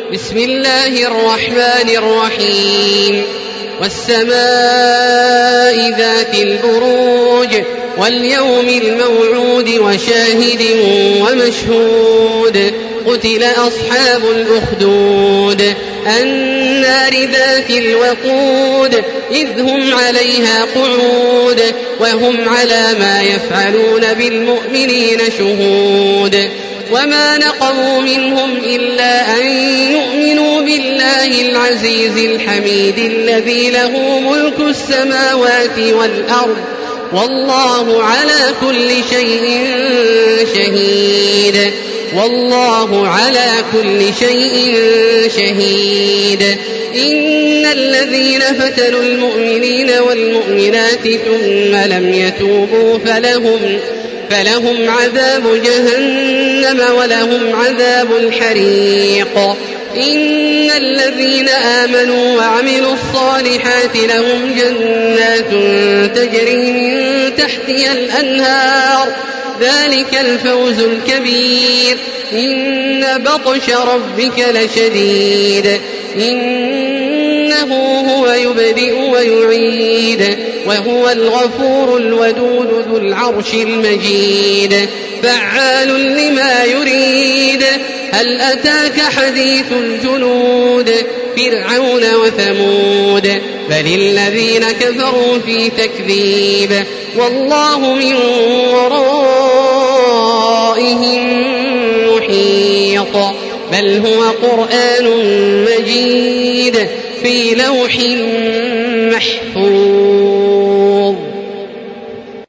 بسم الله الرحمن الرحيم والسماء ذات البروج واليوم الموعود وشاهد ومشهود قتل أصحاب الأخدود النار ذات الوقود إذ هم عليها قعود وهم على ما يفعلون بالمؤمنين شهود وما نقموا منهم إلا أن يؤمنوا بالله العزيز الحميد الذي له ملك السماوات والأرض والله على كل شيء شهيد والله على كل شيء شهيد إن الذين فتنوا المؤمنين والمؤمنات ثم لم يتوبوا فلهم عذاب جهنم ولهم عذاب الحريق إن الذين آمنوا وعملوا الصالحات لهم جنات تجري من تحتها الأنهار ذلك الفوز الكبير إن بطش ربك لشديد إنه هو يبدئ ويعيد وهو الغفور الودود ذو العرش المجيد فعال لما يريد هل أتاك حديث الجنود فرعون وثمود بل الذين كفروا في تكذيب والله من ورائهم محيط بل هو قرآن مجيد في لوح محفوظ.